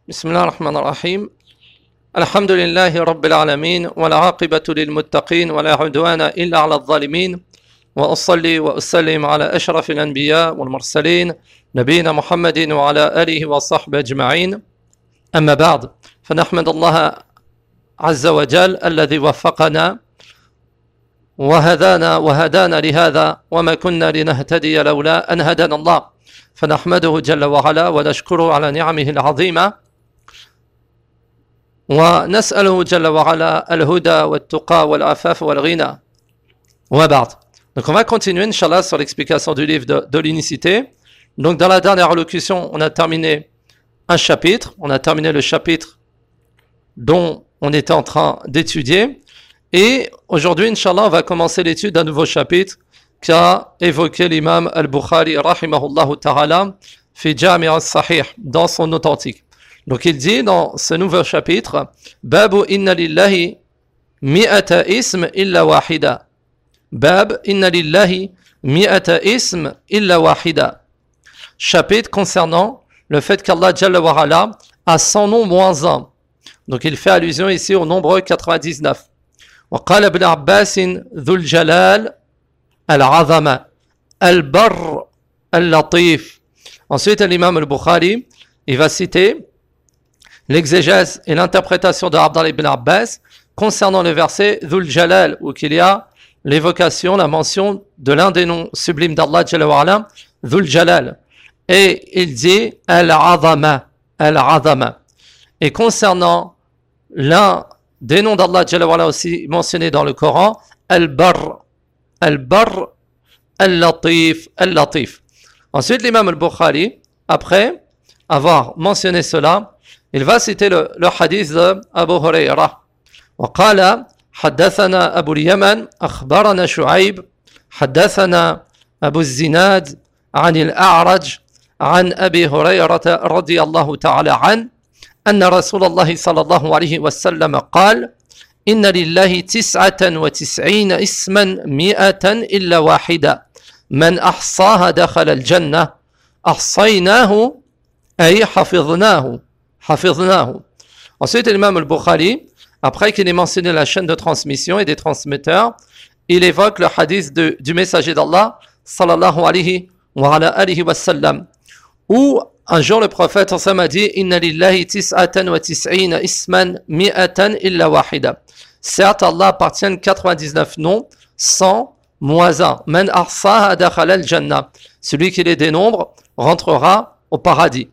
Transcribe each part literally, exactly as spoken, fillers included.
بسم الله الرحمن الرحيم الحمد لله رب العالمين والعاقبة للمتقين ولا عدوان إلا على الظالمين وأصلي وأسلم على أشرف الأنبياء والمرسلين نبينا محمد وعلى آله وصحبه أجمعين أما بعد فنحمد الله عز وجل الذي وفقنا وهدانا وهدانا لهذا وما كنا لنهتدي لولا أن هدانا الله فنحمده جل وعلا ونشكره على نعمه العظيمة ونسأله جل وعلا الهدى والتقى والعفاف والغنى وبعد. Donc on va continuer Inch'Allah sur l'explication du livre de, de l'unicité. Donc dans la dernière allocution on a terminé un chapitre, on a terminé le chapitre dont on était en train d'étudier et aujourd'hui Inch'Allah on va commencer l'étude d'un nouveau chapitre qu'a évoqué l'imam al-Bukhari rahimahullah ta'ala fi Jami' al-Sahih dans son authentique. Donc il dit dans ce nouveau chapitre Babu inna lillahi mi'ata ism illa wahida. Bab inna lillahi mi'ata ism illa wahida. Chapitre concernant le fait qu'Allah Jalla wa Ala a cent noms moins un. Donc il fait allusion ici au nombre quatre-vingt-dix-neuf. وقال ابن عباس ذو الجلال العظمة البر اللطيف. Ensuite l'imam al-Bukhari il va citer l'exégèse et l'interprétation de Abdallah ibn Abbas concernant le verset Dhul Jalal, où il y a l'évocation, la mention de l'un des noms sublimes d'Allah Jalla wa Ala, Dhul Jalal. Et il dit Al-Azama, Al-Azama. Et concernant l'un des noms d'Allah Jalla wa Ala aussi mentionné dans le Coran, Al-Barr, Al-Barr, Al-Latif, Al-Latif. Ensuite, l'imam al-Bukhari, après avoir mentionné cela, il va citer le, le hadith d'Abu Huraira. وقال حدثنا أبو اليمن أخبرنا شعيب حدثنا أبو الزناد عن الأعرج عن أبي هريرة رضي الله تعالى عنه أن رسول الله صلى الله عليه وسلم قال إن لله تسعة وتسعين اسما مئة إلا واحدة من أحصاها دخل الجنة أحصيناه أي حفظناه حفظناه. Ensuite, l'imam al-Bukhari, après qu'il ait mentionné la chaîne de transmission et des transmetteurs, il évoque le hadith de, du messager d'Allah, sallallahu alayhi wa ala alihi wa sallam, où un jour le prophète a dit Inna lillahi tis'atan wa tis'ina isman mi'atan illa wahida. Certes, Allah appartient quatre-vingt-dix-neuf noms, cent moins un. Man ahsaha dakhala al-jannah. Celui qui les dénombre rentrera au paradis.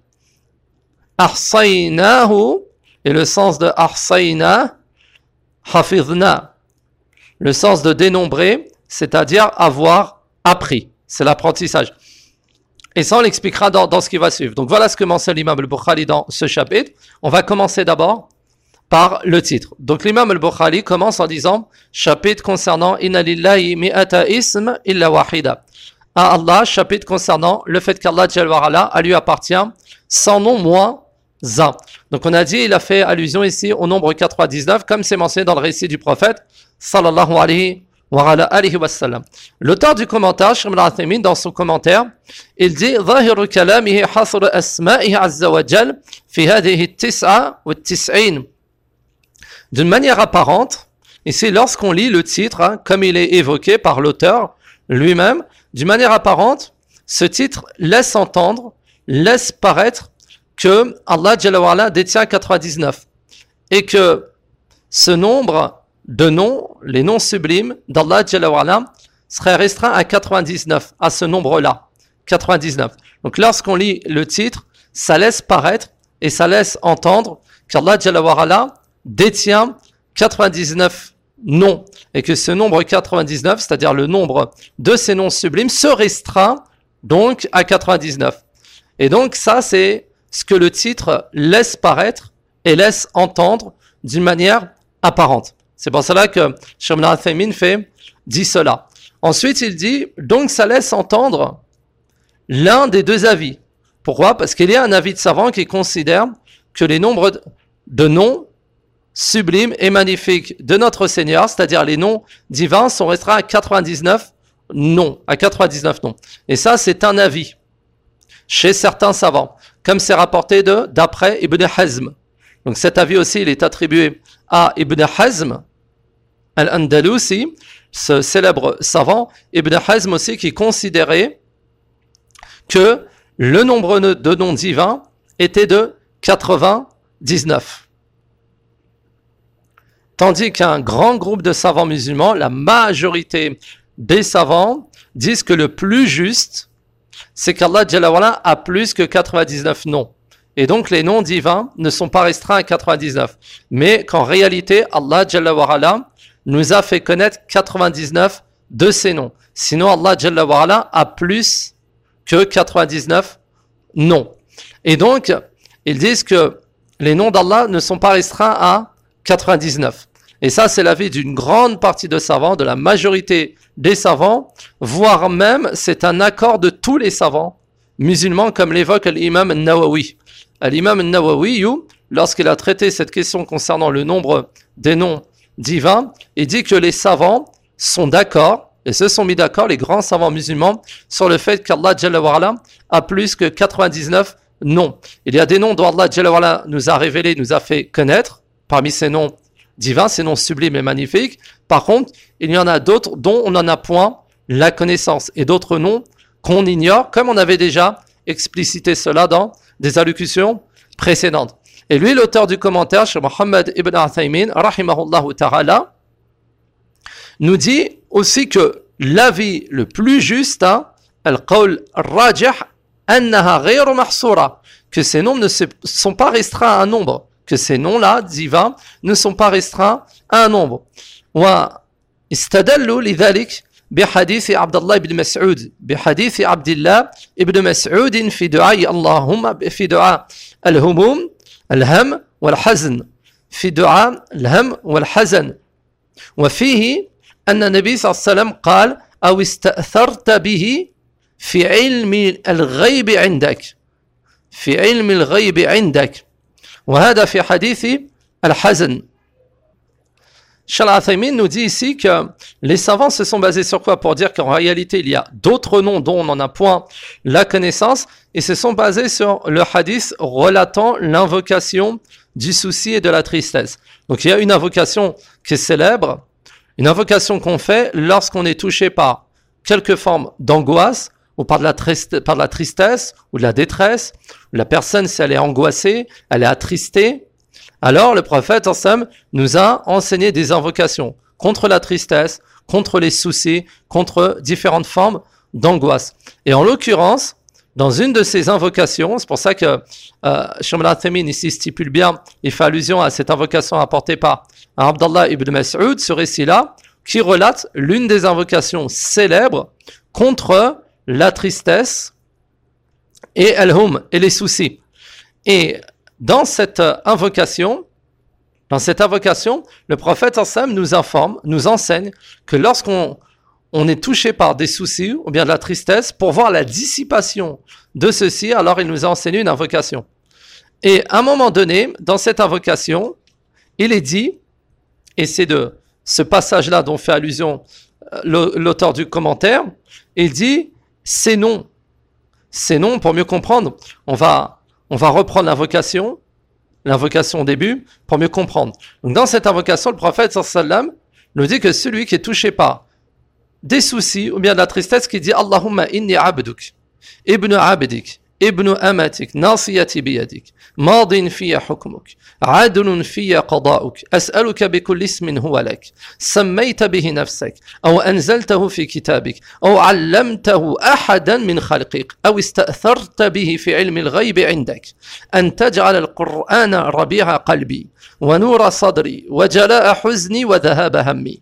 Ahsaynahu, et le sens de ahsayna, hafidna. Le sens de dénombrer, c'est-à-dire avoir appris. C'est l'apprentissage. Et ça, on l'expliquera dans, dans ce qui va suivre. Donc voilà ce que mentionne l'imam al-Bukhari dans ce chapitre. On va commencer d'abord par le titre. Donc l'imam al-Bukhari commence en disant chapitre concernant Inna lillahi mi'ata ism illa wahida. À Allah, chapitre concernant le fait qu'Allah Jalla wa Ala à lui appartient cent noms moins un. Donc on a dit, il a fait allusion ici au nombre quatre-vingt-dix-neuf, comme c'est mentionné dans le récit du prophète, sallallahu alayhi wa ala alihi wa sallam. L'auteur du commentaire, Shaykh al-Uthaymin, dans son commentaire, il dit ظاهر كلامه حصر أسمائه عز وجل في هذه التسعة والتسعين. D'une manière apparente, ici lorsqu'on lit le titre, hein, comme il est évoqué par l'auteur lui-même, d'une manière apparente, ce titre laisse entendre, laisse paraître que Allah Jalla wa Ala détient quatre-vingt-dix-neuf et que ce nombre de noms, les noms sublimes d'Allah Jalla wa Ala serait restreint à quatre-vingt-dix-neuf, à ce nombre-là, quatre-vingt-dix-neuf. Donc lorsqu'on lit le titre, ça laisse paraître et ça laisse entendre qu'Allah Jalla wa Ala détient quatre-vingt-dix-neuf noms et que ce nombre quatre-vingt-dix-neuf, c'est-à-dire le nombre de ces noms sublimes, se restreint donc à quatre-vingt-dix-neuf. Et donc ça c'est ce que le titre laisse paraître et laisse entendre d'une manière apparente. C'est pour cela que Shaykh al-Uthaymin fait dit cela. Ensuite, il dit donc ça laisse entendre l'un des deux avis. Pourquoi ? Parce qu'il y a un avis de savant qui considère que les nombres de noms sublimes et magnifiques de notre Seigneur, c'est-à-dire les noms divins, sont restreints à quatre-vingt-dix-neuf noms, à quatre-vingt-dix-neuf noms. Et ça, c'est un avis chez certains savants. comme c'est rapporté de, d'après Ibn Hazm. Donc cet avis aussi, il est attribué à Ibn Hazm, al-Andalusi, ce célèbre savant, Ibn Hazm aussi, qui considérait que le nombre de noms divins était de quatre-vingt-dix-neuf. Tandis qu'un grand groupe de savants musulmans, la majorité des savants, disent que le plus juste, c'est qu'Allah Jalla wa Ala a plus que quatre-vingt-dix-neuf noms. Et donc les noms divins ne sont pas restreints à quatre-vingt-dix-neuf. Mais qu'en réalité, Allah Jalla wa Ala nous a fait connaître quatre-vingt-dix-neuf de ces noms. Sinon, Allah Jalla wa Ala a plus que quatre-vingt-dix-neuf noms. Et donc, ils disent que les noms d'Allah ne sont pas restreints à quatre-vingt-dix-neuf. Et ça, c'est l'avis d'une grande partie de savants, de la majorité des savants, voire même, c'est un accord de tous les savants musulmans, comme l'évoque l'imam Nawawi. L'imam Nawawi, lorsqu'il a traité cette question concernant le nombre des noms divins, il dit que les savants sont d'accord, et se sont mis d'accord, les grands savants musulmans, sur le fait qu'Allah Jalla wa Ala a plus que quatre-vingt-dix-neuf noms. Il y a des noms dont Allah Jalla wa Ala nous a révélé, nous a fait connaître, parmi ces noms divins, ces noms sublimes et magnifiques. Par contre, il y en a d'autres dont on n'en a point la connaissance, et d'autres noms qu'on ignore, comme on avait déjà explicité cela dans des allocutions précédentes. Et lui, l'auteur du commentaire, Cheikh Mohammed ibn Uthaymin, rahimahullahu ta'ala, nous dit aussi que l'avis le plus juste, hein, al-qawl al-rajih, annaha ghayru mahsoura, que ces noms ne sont pas restreints à un nombre, que ces noms-là, divins, ne sont pas restreints à un nombre. Wa istadallu lidhalik بحديث عبد الله بن مسعود بحديث عبد الله ابن مسعود في دعاء اللهم في دعاء الهموم الهم والحزن في دعاء الهم والحزن وفيه أن النبي صلى الله عليه وسلم قال أو استأثرت به في علم الغيب عندك في علم الغيب عندك وهذا في حديث الحزن. Cheikh Al-Uthaymin nous dit ici que les savants se sont basés sur quoi pour dire qu'en réalité il y a d'autres noms dont on n'en a point la connaissance, et se sont basés sur le hadith relatant l'invocation du souci et de la tristesse. Donc il y a une invocation qui est célèbre, une invocation qu'on fait lorsqu'on est touché par quelque forme d'angoisse ou par de la, triste, par de la tristesse ou de la détresse. La personne, si elle est angoissée, elle est attristée, alors le prophète ensemble nous a enseigné des invocations contre la tristesse, contre les soucis, contre différentes formes d'angoisse. Et en l'occurrence, dans une de ces invocations, c'est pour ça que euh, Cheikh Al-Uthaymin ici stipule bien, il fait allusion à cette invocation apportée par Abdallah ibn Mas'ud, ce récit-là, qui relate l'une des invocations célèbres contre la tristesse et al-hum, et les soucis. Et dans cette invocation, dans cette invocation, le prophète Sam nous informe, nous enseigne que lorsqu'on on est touché par des soucis ou bien de la tristesse, pour voir la dissipation de ceci, alors il nous a enseigné une invocation. Et à un moment donné, dans cette invocation, il est dit, et c'est de ce passage-là dont fait allusion l'auteur du commentaire, il dit ces noms, ces noms, pour mieux comprendre, on va On va reprendre l'invocation, l'invocation au début, pour mieux comprendre. Donc dans cette invocation, le prophète sallam nous dit que celui qui est touché par des soucis ou bien de la tristesse, qui dit Allahumma inni abduk, ibn abdik, ibn amatik, nasiyati biyadik, madin fiya hukmuk, adlun fiya qada'uk, as'aluka bikulli ismin huwa lak, sammayta bihi nafsak, aw anzaltahu fi kitabik, aw allamtahu ahadan min khalqik, aw ista'tharta bihi fi ilmi al-ghayb 'indak, an taj'ala al-Qur'ana rabi'a qalbi, wa nura sadri, wa jala'a huzni, wa dhahaba hammi.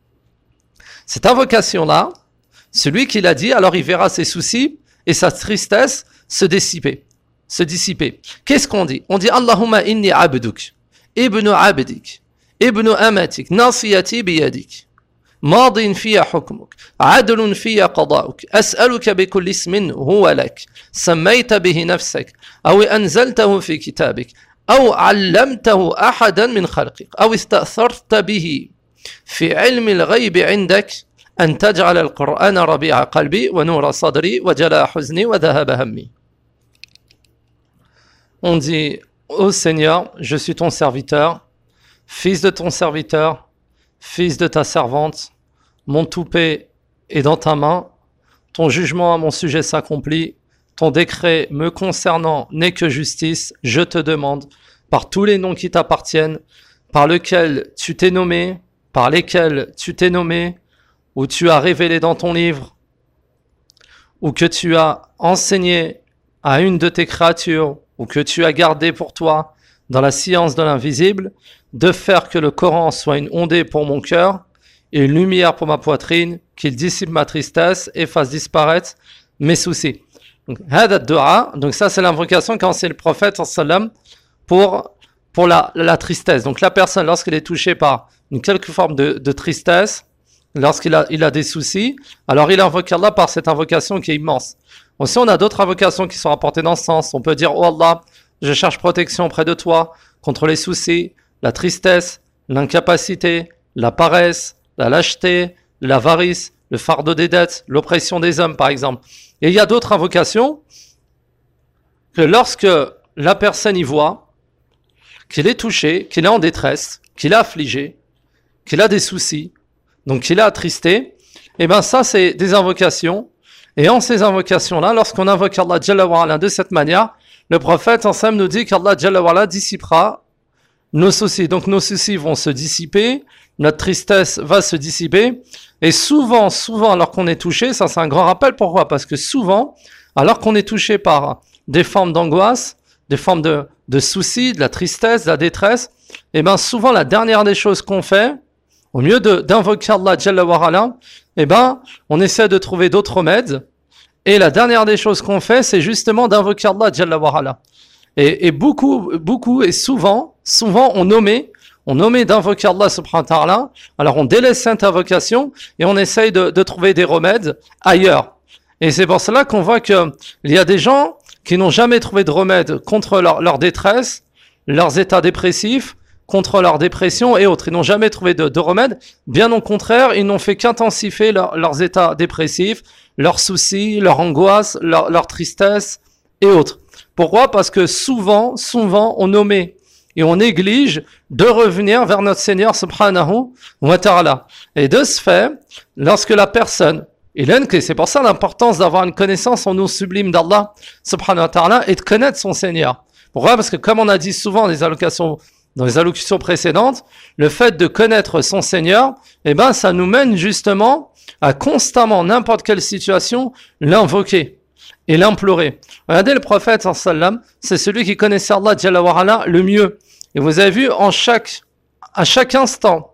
Cette invocation-là, celui qui l'a dit, alors il verra ses soucis et sa tristesse se dissiper. Se dissiper. Qu'est-ce qu'on dit? On dit Allahumma inni abduk, ibn abdik, ibn amatik, nasiyati biyadik, madin fiya hukmuk, adlun fiya qada'uk, as'aluka bikulli ismin huwa lak, sammayta bihi nafsak, aw anzaltahu fi kitabik, aw 'allamtahu ahadan min khalqik, aw ista'tharta bihi fi 'ilmi al-ghayb 'indak, an taj'ala al-Qur'ana rabi'a qalbi wa nura sadri wa jala'a huzni wa dhahaba hammi. on dit ô Seigneur, je suis ton serviteur, fils de ton serviteur, fils de ta servante, mon toupet est dans ta main, ton jugement à mon sujet s'accomplit, ton décret me concernant n'est que justice, je te demande, par tous les noms qui t'appartiennent, par lesquels tu t'es nommé, par lesquels tu t'es nommé, ou tu as révélé dans ton livre, ou que tu as enseigné à une de tes créatures, ou que tu as gardé pour toi dans la science de l'invisible, de faire que le Coran soit une ondée pour mon cœur et une lumière pour ma poitrine, qu'il dissipe ma tristesse et fasse disparaître mes soucis. Donc, hada dua, donc ça c'est l'invocation quand c'est le prophète sallam pour pour la, la tristesse. Donc la personne, lorsqu'elle est touchée par une quelque forme de, de tristesse, lorsqu'il a, il a des soucis, alors il invoque Allah par cette invocation qui est immense. Aussi, on a d'autres invocations qui sont rapportées dans ce sens. On peut dire, oh Allah, je cherche protection près de toi contre les soucis, la tristesse, l'incapacité, la paresse, la lâcheté, l'avarice, le fardeau des dettes, l'oppression des hommes, par exemple. Et il y a d'autres invocations que lorsque la personne y voit qu'il est touché, qu'il est en détresse, qu'il est affligé, qu'il a des soucis, donc qu'il est attristé, et bien ça c'est des invocations. Et en ces invocations-là, lorsqu'on invoque Allah Jalla wa Ala de cette manière, le prophète ensemble nous dit qu'Allah Jalla wa Ala dissipera nos soucis. Donc nos soucis vont se dissiper, notre tristesse va se dissiper. Et souvent, souvent, alors qu'on est touché, ça c'est un grand rappel, pourquoi ? Parce que souvent, alors qu'on est touché par des formes d'angoisse, des formes de, de soucis, de la tristesse, de la détresse, et bien souvent la dernière des choses qu'on fait, au mieux de, d'invoquer Allah Jalla wa Ala, eh ben, on essaie de trouver d'autres remèdes. Et la dernière des choses qu'on fait, c'est justement d'invoquer Allah Jalla wa Ala. Et, et beaucoup, beaucoup et souvent, souvent on nommait, on nommait d'invoquer Allah subhanahu wa ta'ala. Alors on délaisse cette invocation et on essaye de, de trouver des remèdes ailleurs. Et c'est pour cela qu'on voit que il y a des gens qui n'ont jamais trouvé de remède contre leur, leur détresse, leurs états dépressifs, contre leur dépression et autres. Ils n'ont jamais trouvé de, de remède. Bien au contraire, ils n'ont fait qu'intensifier leur, leurs états dépressifs, leurs soucis, leur angoisse, leur, leur tristesse et autres. Pourquoi ? Parce que souvent, souvent, on omet et on néglige de revenir vers notre Seigneur subhanahu wa ta'ala. Et de ce fait, lorsque la personne, et c'est pour ça l'importance d'avoir une connaissance en nom sublime d'Allah subhanahu wa ta'ala et de connaître son Seigneur. Pourquoi ? Parce que comme on a dit souvent dans les allocations Dans les allocutions précédentes, le fait de connaître son Seigneur, eh ben, ça nous mène justement à constamment, n'importe quelle situation, l'invoquer et l'implorer. Regardez le prophète, sallam, c'est celui qui connaissait Allah Jalla wa Ala le mieux. Et vous avez vu, en chaque, à chaque instant,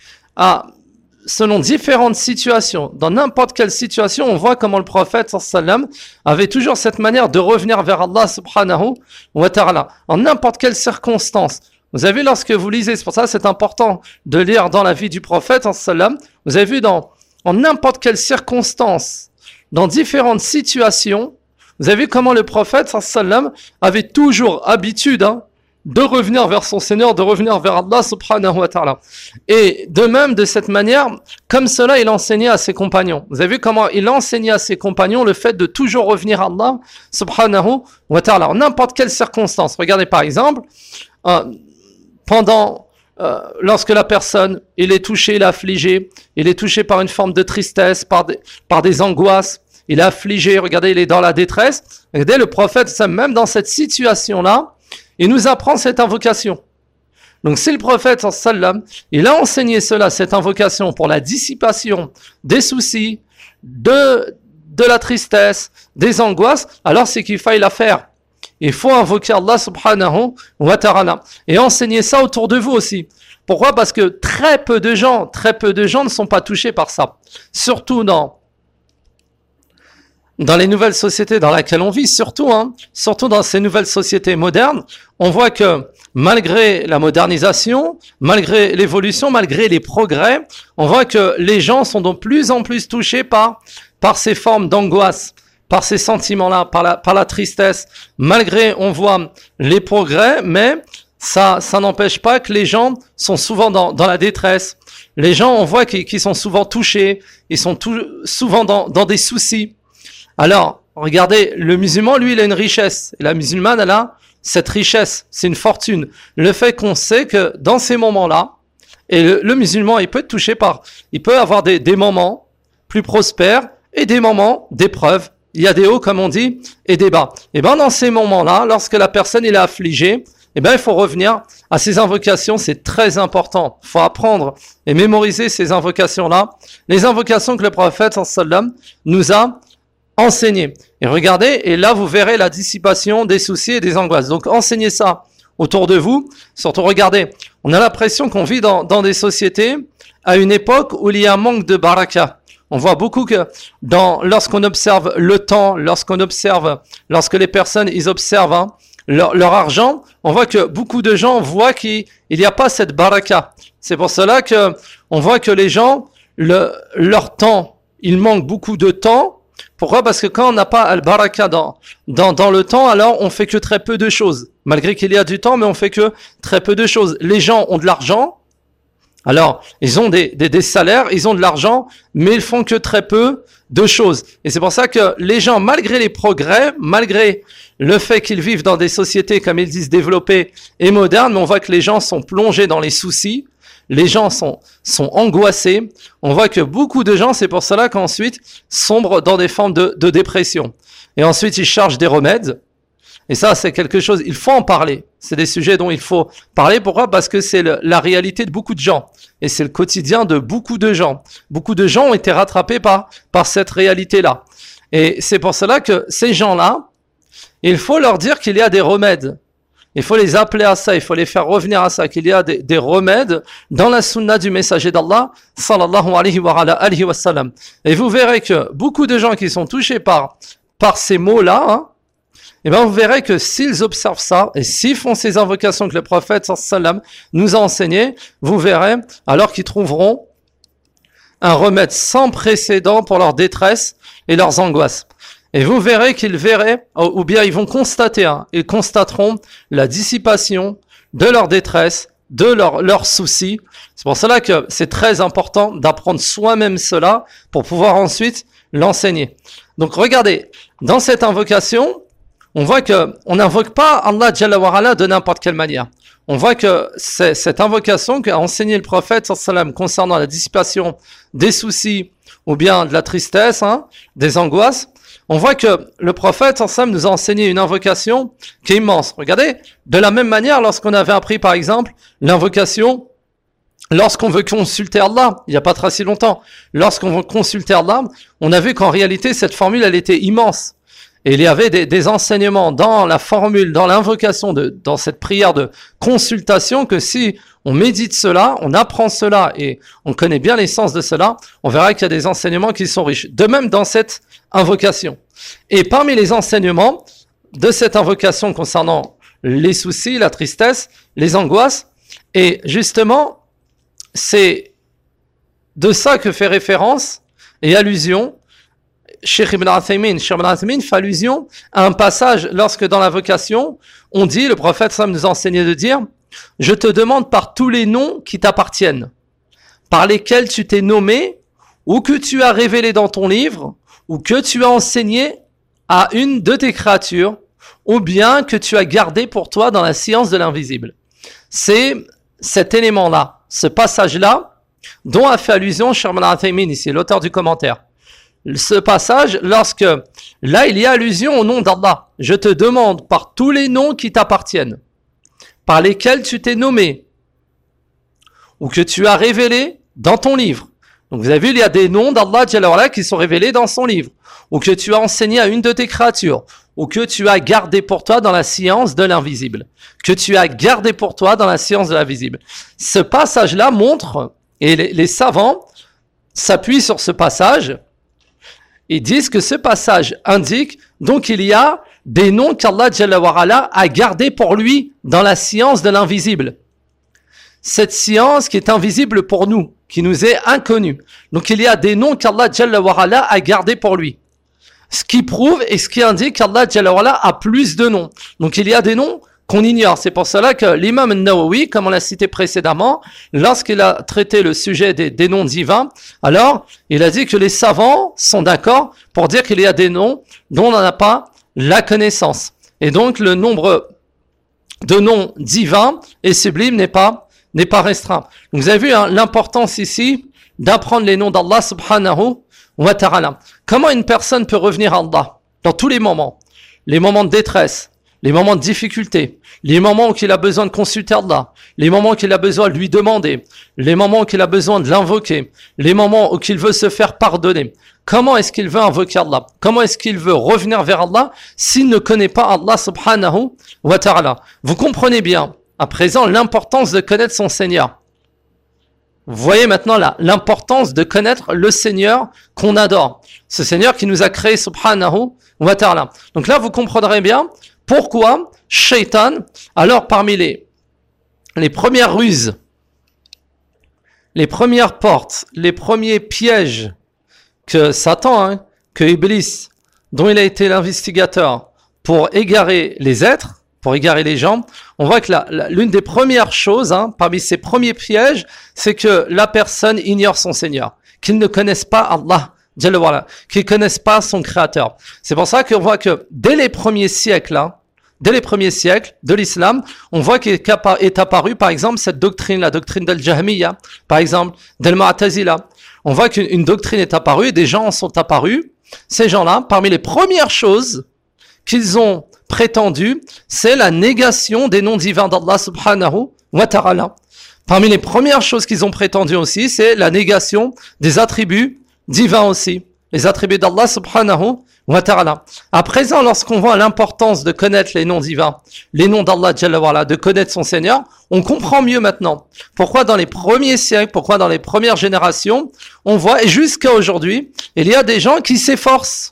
à, selon différentes situations, dans n'importe quelle situation, on voit comment le prophète, sallam, avait toujours cette manière de revenir vers Allah subhanahu wa ta'ala, en n'importe quelle circonstance. Vous avez vu lorsque vous lisez, c'est pour ça que c'est important de lire dans la vie du prophète, sallam, vous avez vu dans, en n'importe quelle circonstance, dans différentes situations, vous avez vu comment le prophète, sallam, avait toujours habitude hein, de revenir vers son Seigneur, de revenir vers Allah subhanahu wa ta'ala. Et de même, de cette manière, comme cela, il enseignait à ses compagnons. Vous avez vu comment il enseignait à ses compagnons le fait de toujours revenir à Allah subhanahu wa ta'ala, en n'importe quelle circonstance. Regardez par exemple, euh, pendant, euh, lorsque la personne, il est touché, il est affligé, il est touché par une forme de tristesse, par des, par des angoisses, il est affligé, regardez, il est dans la détresse. Regardez, le prophète, même dans cette situation-là, il nous apprend cette invocation. Donc, si le prophète, sallam, il a enseigné cela, cette invocation pour la dissipation des soucis, de, de la tristesse, des angoisses, alors c'est qu'il faille la faire. Il faut invoquer Allah subhanahu wa ta'ala et enseigner ça autour de vous aussi. Pourquoi ? Parce que très peu de gens, très peu de gens ne sont pas touchés par ça. Surtout dans, dans les nouvelles sociétés dans lesquelles on vit, surtout, hein, surtout dans ces nouvelles sociétés modernes, on voit que malgré la modernisation, malgré l'évolution, malgré les progrès, on voit que les gens sont de plus en plus touchés par, par ces formes d'angoisse, par ces sentiments-là, par la, par la tristesse. Malgré, on voit les progrès, mais ça, ça n'empêche pas que les gens sont souvent dans, dans la détresse. Les gens, on voit qu'ils, qu'ils sont souvent touchés, ils sont tout, souvent dans, dans des soucis. Alors, regardez, le musulman, lui, il a une richesse. Et la musulmane, elle a, cette richesse, c'est une fortune. Le fait qu'on sait que dans ces moments-là, et le, le musulman, il peut être touché par, il peut avoir des, des moments plus prospères et des moments d'épreuve. Il y a des hauts, comme on dit, et des bas. Et bien, dans ces moments-là, lorsque la personne il est affligée, eh bien, il faut revenir à ces invocations, c'est très important. Il faut apprendre et mémoriser ces invocations-là. Les invocations que le prophète, sallam, nous a enseignées. Et regardez, et là, vous verrez la dissipation des soucis et des angoisses. Donc, enseignez ça autour de vous. Surtout, regardez, on a l'impression qu'on vit dans, dans des sociétés à une époque où il y a un manque de baraka. On voit beaucoup que dans, lorsqu'on observe le temps, lorsqu'on observe, lorsque les personnes, ils observent, hein, Leur, leur argent, on voit que beaucoup de gens voient qu'il n'y a pas cette baraka. C'est pour cela que on voit que les gens, le, leur temps, il manque beaucoup de temps. Pourquoi? Parce que quand on n'a pas al-baraka dans, dans, dans le temps, alors on fait que très peu de choses. Malgré qu'il y a du temps, mais on fait que très peu de choses. Les gens ont de l'argent, alors ils ont des, des, des salaires, ils ont de l'argent, mais ils font que très peu de choses. Et c'est pour ça que les gens, malgré les progrès, malgré le fait qu'ils vivent dans des sociétés, comme ils disent, développées et modernes, mais on voit que les gens sont plongés dans les soucis, les gens sont, sont angoissés, on voit que beaucoup de gens, c'est pour cela qu'ensuite, sombrent dans des formes de, de dépression. Et ensuite, ils cherchent des remèdes. Et ça, c'est quelque chose, il faut en parler. C'est des sujets dont il faut parler. Pourquoi? Parce que c'est le, la réalité de beaucoup de gens. Et c'est le quotidien de beaucoup de gens. Beaucoup de gens ont été rattrapés par, par cette réalité-là. Et c'est pour cela que ces gens-là, il faut leur dire qu'il y a des remèdes. Il faut les appeler à ça, il faut les faire revenir à ça, qu'il y a des, des remèdes dans la sunna du messager d'Allah, sallallahu alayhi wa alayhi wa sallam. Et vous verrez que beaucoup de gens qui sont touchés par, par ces mots-là, hein, et bien vous verrez que s'ils observent ça, et s'ils font ces invocations que le prophète sallam nous a enseignées, vous verrez alors qu'ils trouveront un remède sans précédent pour leur détresse et leurs angoisses. Et vous verrez qu'ils verraient, ou bien ils vont constater, hein, ils constateront la dissipation de leur détresse, de leurs leur soucis. C'est pour cela que c'est très important d'apprendre soi-même cela pour pouvoir ensuite l'enseigner. Donc regardez, dans cette invocation, on voit que on n'invoque pas Allah Jalla wa Ala de n'importe quelle manière. On voit que c'est cette invocation qu'a enseigné le prophète sallam concernant la dissipation des soucis ou bien de la tristesse, hein, des angoisses. On voit que le prophète sallam nous a enseigné une invocation qui est immense. Regardez, de la même manière, lorsqu'on avait appris par exemple l'invocation, lorsqu'on veut consulter Allah, il n'y a pas très si longtemps, lorsqu'on veut consulter Allah, on a vu qu'en réalité cette formule elle était immense. Et il y avait des, des enseignements dans la formule, dans l'invocation, de, dans cette prière de consultation, que si on médite cela, on apprend cela et on connaît bien l'essence de cela, on verra qu'il y a des enseignements qui sont riches. De même dans cette invocation. Et parmi les enseignements de cette invocation concernant les soucis, la tristesse, les angoisses, et justement, c'est de ça que fait référence et allusion Cheikh Ibn Uthaymin. Cheikh Ibn Uthaymin fait allusion à un passage lorsque dans l'invocation, on dit, le prophète ça nous a enseigné de dire, je te demande par tous les noms qui t'appartiennent, par lesquels tu t'es nommé, ou que tu as révélé dans ton livre, ou que tu as enseigné à une de tes créatures, ou bien que tu as gardé pour toi dans la science de l'invisible. C'est cet élément-là, ce passage-là, dont a fait allusion Cheikh Ibn Uthaymin ici, l'auteur du commentaire. Ce passage, lorsque, là, il y a allusion au nom d'Allah. Je te demande par tous les noms qui t'appartiennent, par lesquels tu t'es nommé, ou que tu as révélé dans ton livre. Donc vous avez vu, il y a des noms d'Allah Jalla wa Ala qui sont révélés dans son livre, ou que tu as enseigné à une de tes créatures, ou que tu as gardé pour toi dans la science de l'invisible. Que tu as gardé pour toi dans la science de l'invisible. Ce passage-là montre, et les, les savants s'appuient sur ce passage, ils disent que ce passage indique, donc il y a des noms qu'Allah Jalla wa Ala a gardés pour lui dans la science de l'invisible. Cette science qui est invisible pour nous, qui nous est inconnue. Donc il y a des noms qu'Allah Jalla wa Ala a gardés pour lui. Ce qui prouve et ce qui indique qu'Allah Jalla wa Ala a plus de noms. Donc il y a des noms qu'on ignore. C'est pour cela que l'imam Nawawi, comme on l'a cité précédemment, lorsqu'il a traité le sujet des, des noms divins, alors il a dit que les savants sont d'accord pour dire qu'il y a des noms dont on n'a pas la connaissance. Et donc le nombre de noms divins et sublimes n'est pas, n'est pas restreint. Donc vous avez vu hein, l'importance ici d'apprendre les noms d'Allah subhanahu wa ta'ala. Comment une personne peut revenir à Allah dans tous les moments, les moments de détresse, les moments de difficulté, les moments où il a besoin de consulter Allah, les moments où il a besoin de lui demander, les moments où il a besoin de l'invoquer, les moments où il veut se faire pardonner. Comment est-ce qu'il veut invoquer Allah? Comment est-ce qu'il veut revenir vers Allah s'il ne connaît pas Allah subhanahu wa ta'ala? Vous comprenez bien à présent l'importance de connaître son Seigneur. Vous voyez maintenant là, l'importance de connaître le Seigneur qu'on adore. Ce Seigneur qui nous a créé subhanahu wa ta'ala. Donc là, vous comprendrez bien pourquoi Shaitan, alors parmi les, les premières ruses, les premières portes, les premiers pièges que Satan, hein, que Iblis, dont il a été l'investigateur pour égarer les êtres, pour égarer les gens, on voit que la, la, l'une des premières choses, hein, parmi ces premiers pièges, c'est que la personne ignore son Seigneur, qu'il ne connaisse pas Allah, voilà, qu'ils ne connaissent pas son Créateur. C'est pour ça qu'on voit que dès les premiers siècles, hein, dès les premiers siècles de l'islam, on voit qu'est est apparue, par exemple, cette doctrine, la doctrine d'Al-Jahmiya, par exemple, d'Al-Mu'tazila. On voit qu'une une doctrine est apparue et des gens en sont apparus. Ces gens-là, parmi les premières choses qu'ils ont prétendues, c'est la négation des noms divins d'Allah subhanahu wa ta'ala. Parmi les premières choses qu'ils ont prétendues aussi, c'est la négation des attributs divins aussi, les attributs d'Allah subhanahu wa ta'ala. À présent, lorsqu'on voit l'importance de connaître les noms divins, les noms d'Allah Jalla wa Ala, de connaître son Seigneur, on comprend mieux maintenant pourquoi dans les premiers siècles, pourquoi dans les premières générations, on voit, et jusqu'à aujourd'hui, il y a des gens qui s'efforcent,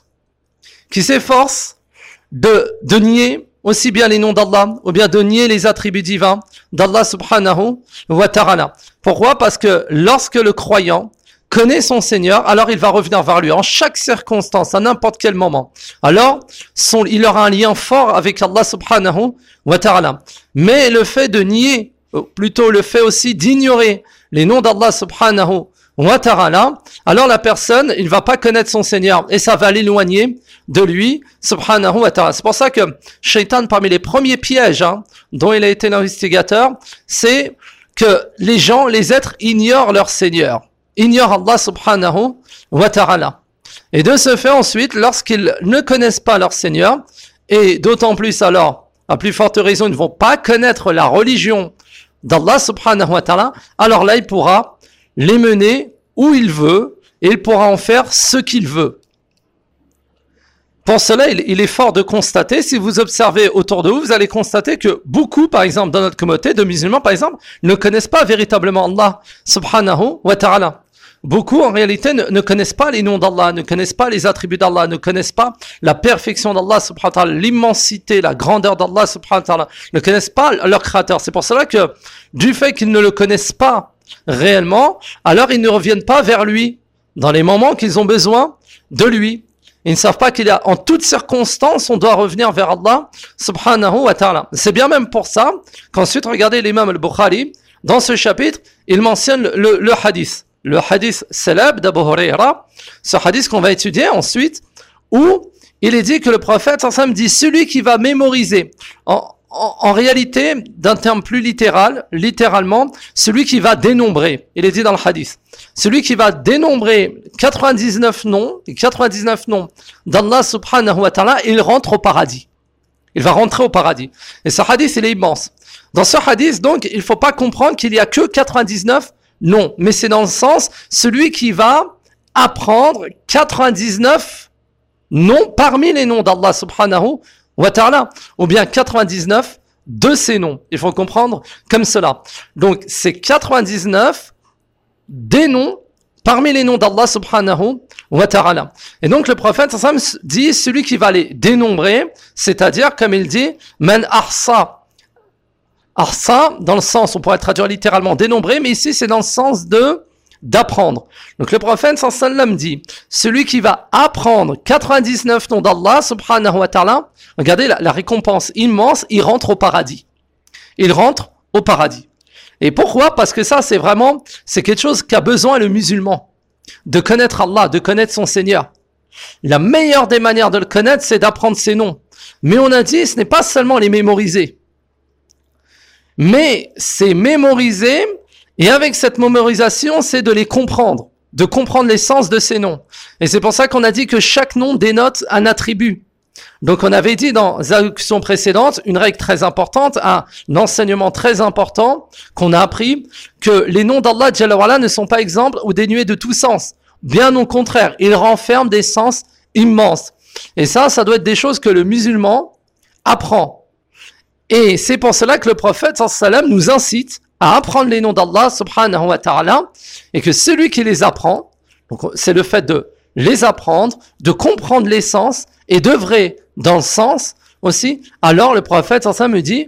qui s'efforcent de, de nier aussi bien les noms d'Allah, ou bien de nier les attributs divins d'Allah subhanahu wa ta'ala. Pourquoi? Parce que lorsque le croyant connaît son Seigneur, alors il va revenir vers lui en chaque circonstance, à n'importe quel moment. Alors, son, il aura un lien fort avec Allah subhanahu wa ta'ala. Mais le fait de nier, ou plutôt le fait aussi d'ignorer les noms d'Allah subhanahu wa ta'ala, alors la personne, il va pas connaître son Seigneur et ça va l'éloigner de lui subhanahu wa ta'ala. C'est pour ça que Shaitan, parmi les premiers pièges hein, dont il a été l'investigateur, c'est que les gens, les êtres ignorent leur Seigneur. Ignore Allah subhanahu wa ta'ala. Et de ce fait, ensuite, lorsqu'ils ne connaissent pas leur Seigneur, et d'autant plus alors, à plus forte raison, ils ne vont pas connaître la religion d'Allah subhanahu wa ta'ala, alors là, il pourra les mener où il veut, et il pourra en faire ce qu'il veut. Pour cela, il, il est fort de constater, si vous observez autour de vous, vous allez constater que beaucoup, par exemple, dans notre communauté de musulmans, par exemple, ne connaissent pas véritablement Allah subhanahu wa ta'ala. Beaucoup, en réalité, ne, ne connaissent pas les noms d'Allah, ne connaissent pas les attributs d'Allah, ne connaissent pas la perfection d'Allah subhanahu wa ta'ala, l'immensité, la grandeur d'Allah subhanahu wa ta'ala, ne connaissent pas leur créateur. C'est pour cela que, du fait qu'ils ne le connaissent pas réellement, alors ils ne reviennent pas vers lui dans les moments qu'ils ont besoin de lui. Ils ne savent pas qu'il y a, en toutes circonstances, on doit revenir vers Allah subhanahu wa ta'ala. C'est bien même pour ça qu'ensuite, regardez l'imam al-Bukhari, dans ce chapitre, il mentionne le, le, le hadith. Le hadith célèbre d'Abu Huraira, ce hadith qu'on va étudier ensuite, où il est dit que le prophète, sallallahu alayhi wa sallam, dit celui qui va mémoriser, en, en, en réalité, d'un terme plus littéral, littéralement, celui qui va dénombrer, il est dit dans le hadith, celui qui va dénombrer quatre-vingt-dix-neuf noms, quatre-vingt-dix-neuf noms d'Allah subhanahu wa ta'ala, il rentre au paradis. Il va rentrer au paradis. Et ce hadith, il est immense. Dans ce hadith, donc, il ne faut pas comprendre qu'il n'y a que quatre-vingt-dix-neuf noms, mais c'est dans le sens, celui qui va apprendre quatre-vingt-dix-neuf noms parmi les noms d'Allah subhanahu wa ta'ala, ou bien quatre-vingt-dix-neuf de ces noms. Il faut comprendre comme cela. Donc, c'est quatre-vingt-dix-neuf des noms parmi les noms d'Allah subhanahu wa ta'ala. Et donc le prophète sallallahu alayhi wa sallam dit celui qui va les dénombrer, c'est-à-dire comme il dit man ahsa. Ahsa dans le sens, on pourrait traduire littéralement dénombrer, mais ici c'est dans le sens de d'apprendre. Donc le prophète sallallahu alayhi wa sallam dit celui qui va apprendre quatre-vingt-dix-neuf noms d'Allah subhanahu wa ta'ala, regardez la, la récompense immense, il rentre au paradis. Il rentre au paradis. Et pourquoi? Parce que ça, c'est vraiment, c'est quelque chose qu'a besoin le musulman. De connaître Allah, de connaître son Seigneur. La meilleure des manières de le connaître, c'est d'apprendre ses noms. Mais on a dit, ce n'est pas seulement les mémoriser. Mais c'est mémoriser, et avec cette mémorisation, c'est de les comprendre, de comprendre l'essence de ces noms. Et c'est pour ça qu'on a dit que chaque nom dénote un attribut. Donc on avait dit dans les allocutions précédentes, une règle très importante, un enseignement très important qu'on a appris, que les noms d'Allah Jalla wa Ala ne sont pas exemples ou dénués de tout sens. Bien au contraire, ils renferment des sens immenses. Et ça, ça doit être des choses que le musulman apprend. Et c'est pour cela que le prophète sallam nous incite à apprendre les noms d'Allah subhanahu wa ta'ala, et que celui qui les apprend, donc c'est le fait de les apprendre, de comprendre l'essence et d'œuvrer dans le sens aussi, alors le prophète sallam me dit,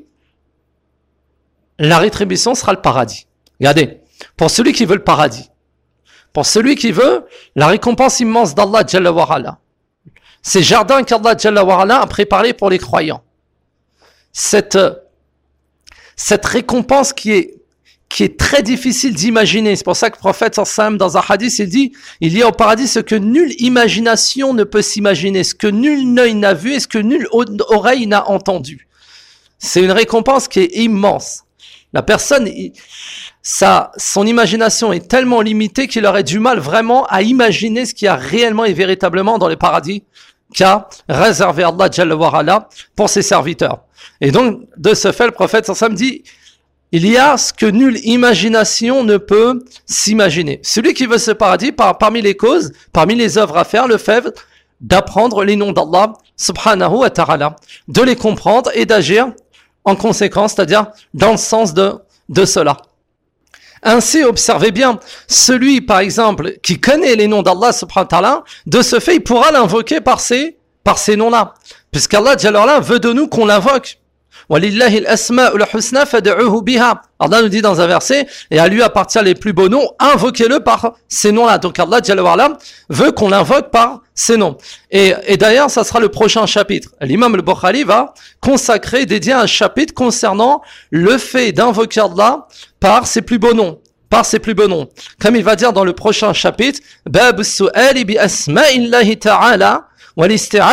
la rétribution sera le paradis. Regardez, pour celui qui veut le paradis, pour celui qui veut la récompense immense d'Allah Jalla wa Ala, ces jardins qu'Allah Jalla wa Ala a préparés pour les croyants, cette, cette récompense qui est, qui est très difficile d'imaginer. C'est pour ça que le prophète sallam dans un hadith, il dit, il y a au paradis ce que nulle imagination ne peut s'imaginer, ce que nul œil n'a vu et ce que nulle oreille n'a entendu. C'est une récompense qui est immense. La personne, sa, son imagination est tellement limitée qu'il aurait du mal vraiment à imaginer ce qu'il y a réellement et véritablement dans les paradis qu'a réservé Allah Jalla wa Ala pour ses serviteurs. Et donc, de ce fait, le prophète sallam dit, il y a ce que nulle imagination ne peut s'imaginer. Celui qui veut ce paradis, par, parmi les causes, parmi les œuvres à faire, le fait d'apprendre les noms d'Allah subhanahu wa ta'ala, de les comprendre et d'agir en conséquence, c'est-à-dire dans le sens de, de cela. Ainsi, observez bien, celui, par exemple, qui connaît les noms d'Allah subhanahu wa ta'ala, de ce fait, il pourra l'invoquer par ces, par ces noms-là. Puisqu'Allah Jalla wa Ala veut de nous qu'on l'invoque. Walillahi al-asma'ul husna fad'uhu biha. Allah nous dit dans un verset, et à lui appartient les plus beaux noms, invoquez-le par ces noms-là. Donc Allah Jalla wa Ala veut qu'on l'invoque par ces noms. Et, et d'ailleurs, ça sera le prochain chapitre. L'imam al-Bukhari va consacrer, dédier un chapitre concernant le fait d'invoquer Allah par ses plus beaux noms. Par ses plus beaux noms. Comme il va dire dans le prochain chapitre, Bab as-su'ali bi asma'illahi ta'ala. On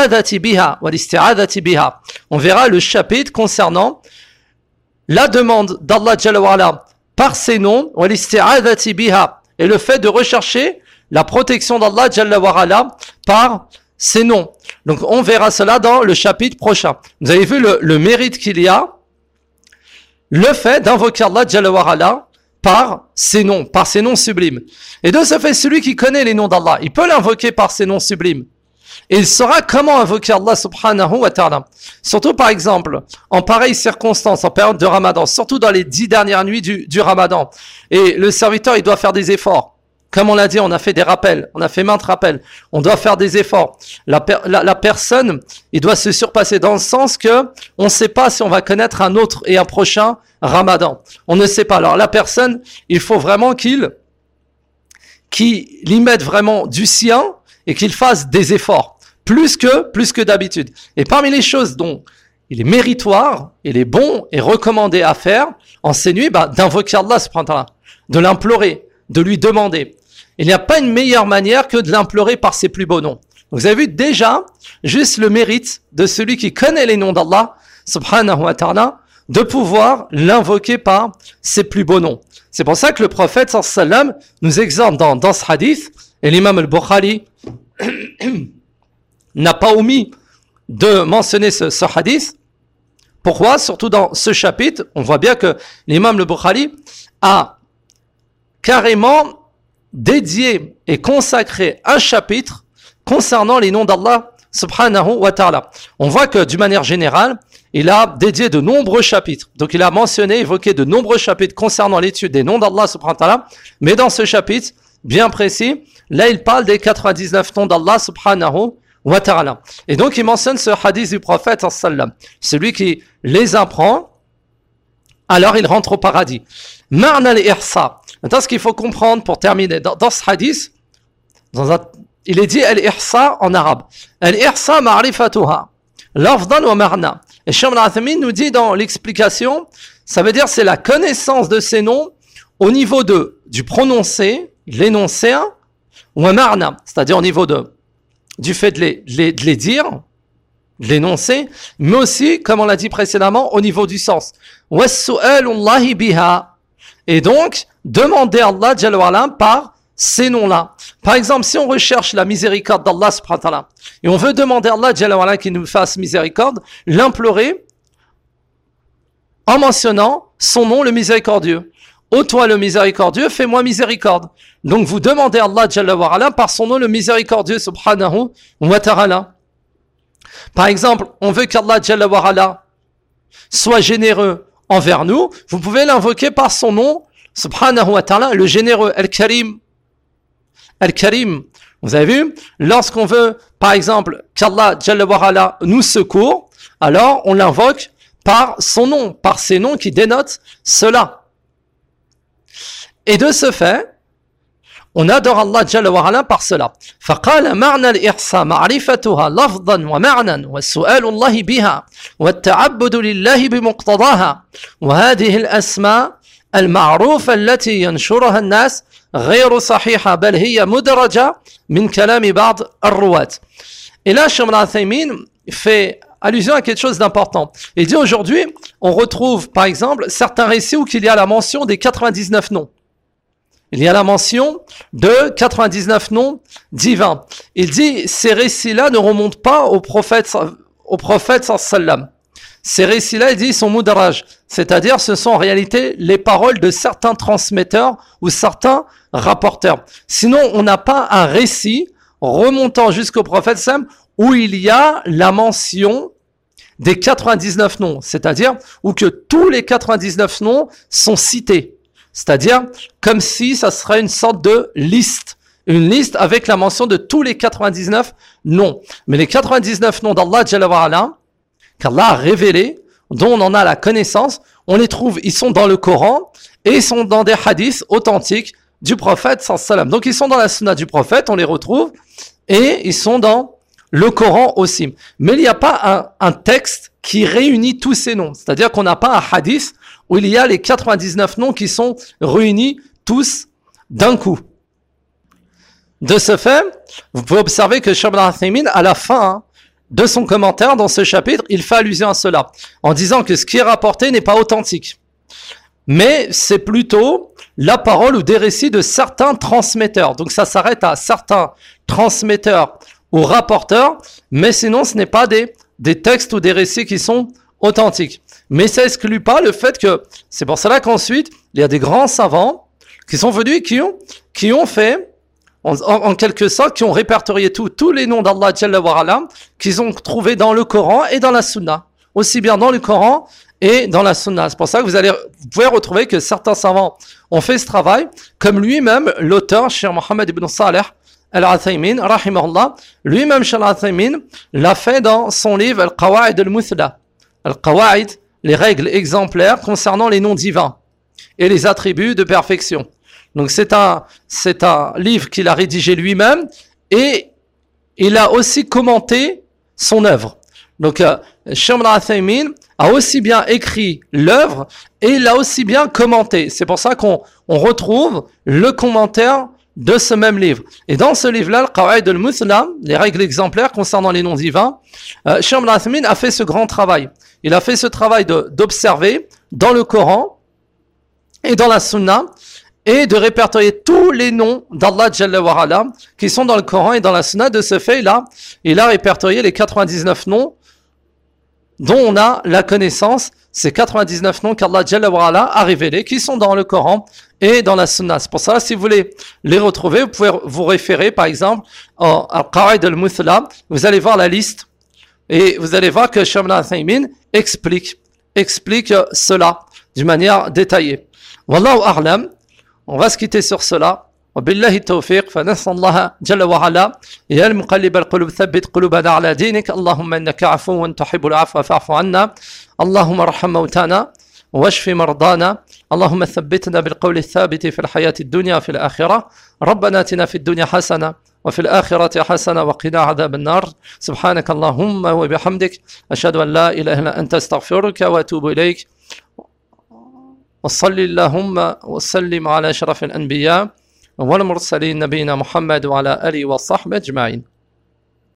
verra le chapitre concernant la demande d'Allah Jalla wa Ala par ses noms et le fait de rechercher la protection d'Allah Jalla wa Ala par ses noms. Donc on verra cela dans le chapitre prochain. Vous avez vu le, le mérite qu'il y a, le fait d'invoquer Allah Jalla wa Ala par ses noms, par ses noms sublimes. Et de ce fait, celui qui connaît les noms d'Allah, il peut l'invoquer par ses noms sublimes. Et il saura comment invoquer Allah subhanahu wa ta'ala. Surtout par exemple, en pareille circonstance, en période de Ramadan, surtout dans les dix dernières nuits du, du Ramadan. Et le serviteur, il doit faire des efforts. Comme on l'a dit, on a fait des rappels, on a fait maintes rappels. On doit faire des efforts. La, per, la, la personne, il doit se surpasser dans le sens que on ne sait pas si on va connaître un autre et un prochain Ramadan. On ne sait pas. Alors la personne, il faut vraiment qu'il, qu'il y mette vraiment du sien et qu'il fasse des efforts. Plus que, plus que d'habitude. Et parmi les choses dont il est méritoire, il est bon et recommandé à faire en ces nuits, bah, d'invoquer Allah subhanahu wa ta'ala, de l'implorer, de lui demander. Il n'y a pas une meilleure manière que de l'implorer par ses plus beaux noms. Donc, vous avez vu déjà juste le mérite de celui qui connaît les noms d'Allah subhanahu wa ta'ala, de pouvoir l'invoquer par ses plus beaux noms. C'est pour ça que le prophète sallallahu alayhi wa sallam nous exhorte dans, dans ce hadith, et l'imam al-Bukhari n'a pas omis de mentionner ce, ce hadith. Pourquoi? Surtout dans ce chapitre, on voit bien que l'imam al-Bukhari a carrément dédié et consacré un chapitre concernant les noms d'Allah subhanahu wa ta'ala. On voit que d'une manière générale, il a dédié de nombreux chapitres. Donc il a mentionné, évoqué de nombreux chapitres concernant l'étude des noms d'Allah subhanahu wa ta'ala. Mais dans ce chapitre, bien précis, là il parle des quatre-vingt-dix-neuf noms d'Allah subhanahu wa ta'ala. Et donc il mentionne ce hadith du prophète sallam. Celui qui les apprend, alors il rentre au paradis. Ma'na al-ihsa. Maintenant ce qu'il faut comprendre pour terminer, dans, dans ce hadith, dans un, il est dit al-ihsa en arabe. Al-ihsa ma'rifatuha. Lafdan wa ma'na. Et Cheikh al-Uthaymin nous dit dans l'explication, ça veut dire c'est la connaissance de ces noms au niveau de, du prononcé, l'énoncé, hein, ou un ma'na, c'est-à-dire au niveau de, du fait de les, de les, de les dire, l'énoncé, mais aussi, comme on l'a dit précédemment, au niveau du sens. وَالسُّؤَالُ biha. Et donc, demander à Allah Jalla wa ala par ces noms-là. Par exemple, si on recherche la miséricorde d'Allah subhanahu wa ta'ala, et on veut demander à Allah Jalla wa ala qu'il nous fasse miséricorde, l'implorer en mentionnant son nom le miséricordieux. Ô toi le miséricordieux, fais-moi miséricorde. Donc vous demandez à Allah Jalla wa ala par son nom le miséricordieux subhanahu wa ta'ala. Par exemple, on veut qu'Allah Jalla wa ala soit généreux envers nous, vous pouvez l'invoquer par son nom subhanahu wa ta'ala, le généreux, Al-Karim. Al-Karim. Vous avez vu, lorsqu'on veut, par exemple, qu'Allah Jalla wa ala nous secourt, alors on l'invoque par son nom, par ces noms qui dénotent cela. Et de ce fait, on adore Allah Jalla wa ala par cela. فقال معنى الإحصاء معرفتها لفظا ومعنى والسؤال الله بها والتعبد لله بمقتضاها وهذه الأسماء المعروفة التي ينشرها الناس غير صحيحة بل هي مدرجة من كلام بعض الرواة. Et là, Cheikh Ibn Uthaymin fait allusion à quelque chose d'important. Il dit aujourd'hui, on retrouve par exemple certains récits où il y a la mention des quatre-vingt-dix-neuf noms. Il y a la mention de quatre-vingt-dix-neuf noms divins. Il dit, ces récits-là ne remontent pas au prophète, au prophète sallam. Ces récits-là, il dit, ils sont mudaraj. C'est-à-dire, ce sont en réalité les paroles de certains transmetteurs ou certains rapporteurs. Sinon, on n'a pas un récit remontant jusqu'au prophète sallam où il y a la mention des quatre-vingt-dix-neuf noms. C'est-à-dire, où que tous les quatre-vingt-dix-neuf noms sont cités. C'est-à-dire, comme si ça serait une sorte de liste. Une liste avec la mention de tous les quatre-vingt-dix-neuf noms. Mais les quatre-vingt-dix-neuf noms d'Allah Jalla wa ala, qu'Allah a révélé, dont on en a la connaissance, on les trouve, ils sont dans le Coran, et ils sont dans des hadiths authentiques du prophète sallallahu alayhi wa sallam. Donc ils sont dans la sunna du prophète, on les retrouve, et ils sont dans le Coran aussi. Mais il n'y a pas un, un texte qui réunit tous ces noms. C'est-à-dire qu'on n'a pas un hadith où il y a les quatre-vingt-dix-neuf noms qui sont réunis tous d'un coup. De ce fait, vous pouvez observer que Cheikh Ibn Uthaymin, à la fin hein, de son commentaire dans ce chapitre, il fait allusion à cela, en disant que ce qui est rapporté n'est pas authentique. Mais c'est plutôt la parole ou des récits de certains transmetteurs. Donc ça s'arrête à certains transmetteurs ou rapporteurs, mais sinon ce n'est pas des, des textes ou des récits qui sont authentiques. Mais ça exclut pas le fait que, c'est pour cela qu'ensuite, il y a des grands savants qui sont venus et qui ont, qui ont fait, en, en, en quelque sorte, qui ont répertorié tout, tous les noms d'Allah Jalla wa ala, qu'ils ont trouvés dans le Coran et dans la Sunna. Aussi bien dans le Coran et dans la Sunna. C'est pour ça que vous allez, vous pouvez retrouver que certains savants ont fait ce travail, comme lui-même, l'auteur, Cheikh Mohammed ibn Saleh Al-Uthaymin, rahimahullah, lui-même, Cheikh Al-Uthaymin, l'a fait dans son livre Al-Qawa'id al-Muthla. Al-Qawa'id, les règles exemplaires concernant les noms divins et les attributs de perfection. Donc c'est un, c'est un livre qu'il a rédigé lui-même et il a aussi commenté son œuvre. Donc euh, Cheikh Ibn Uthaymin a aussi bien écrit l'œuvre et il l'a aussi bien commenté. C'est pour ça qu'on on retrouve le commentaire de ce même livre. Et dans ce livre-là, Al-Qawa'id al-Muthla, les règles exemplaires concernant les noms divins, euh, Cheikh Ibn Uthaymin a fait ce grand travail. Il a fait ce travail de, d'observer dans le Coran et dans la Sunna et de répertorier tous les noms d'Allah Jalla wa ala qui sont dans le Coran et dans la Sunna. De ce fait, là, il a répertorié les quatre-vingt-dix-neuf noms dont on a la connaissance, ces quatre-vingt-dix-neuf noms qu'Allah Jalla wa ala a révélés, qui sont dans le Coran et dans la Sunna. C'est pour ça, si vous voulez les retrouver, vous pouvez vous référer, par exemple, à Al-Qawa'id al-Muthla. Vous allez voir la liste et vous allez voir que Cheikh Ibn Uthaymin explique, explique cela d'une manière détaillée. Wallahu a'lam. On va se quitter sur cela. وبالله التوفيق فنسأل الله جل وعلا يا المقلب القلوب ثبت قلوبنا على دينك اللهم إنك عفو تحب العفو فاعف عنا اللهم ارحم موتانا واشف مرضانا اللهم ثبتنا بالقول الثابت في الحياة الدنيا وفي الآخرة ربنا آتنا في الدنيا حسنة وفي الآخرة حسنة وقنا عذاب النار سبحانك اللهم وبحمدك أشهد أن لا إله إلا أنت أستغفرك وأتوب إليك وصل اللهم وسلم على أشرف الأنبياء والمرسلين نبينا محمد وعلى آله وصحبه أجمعين.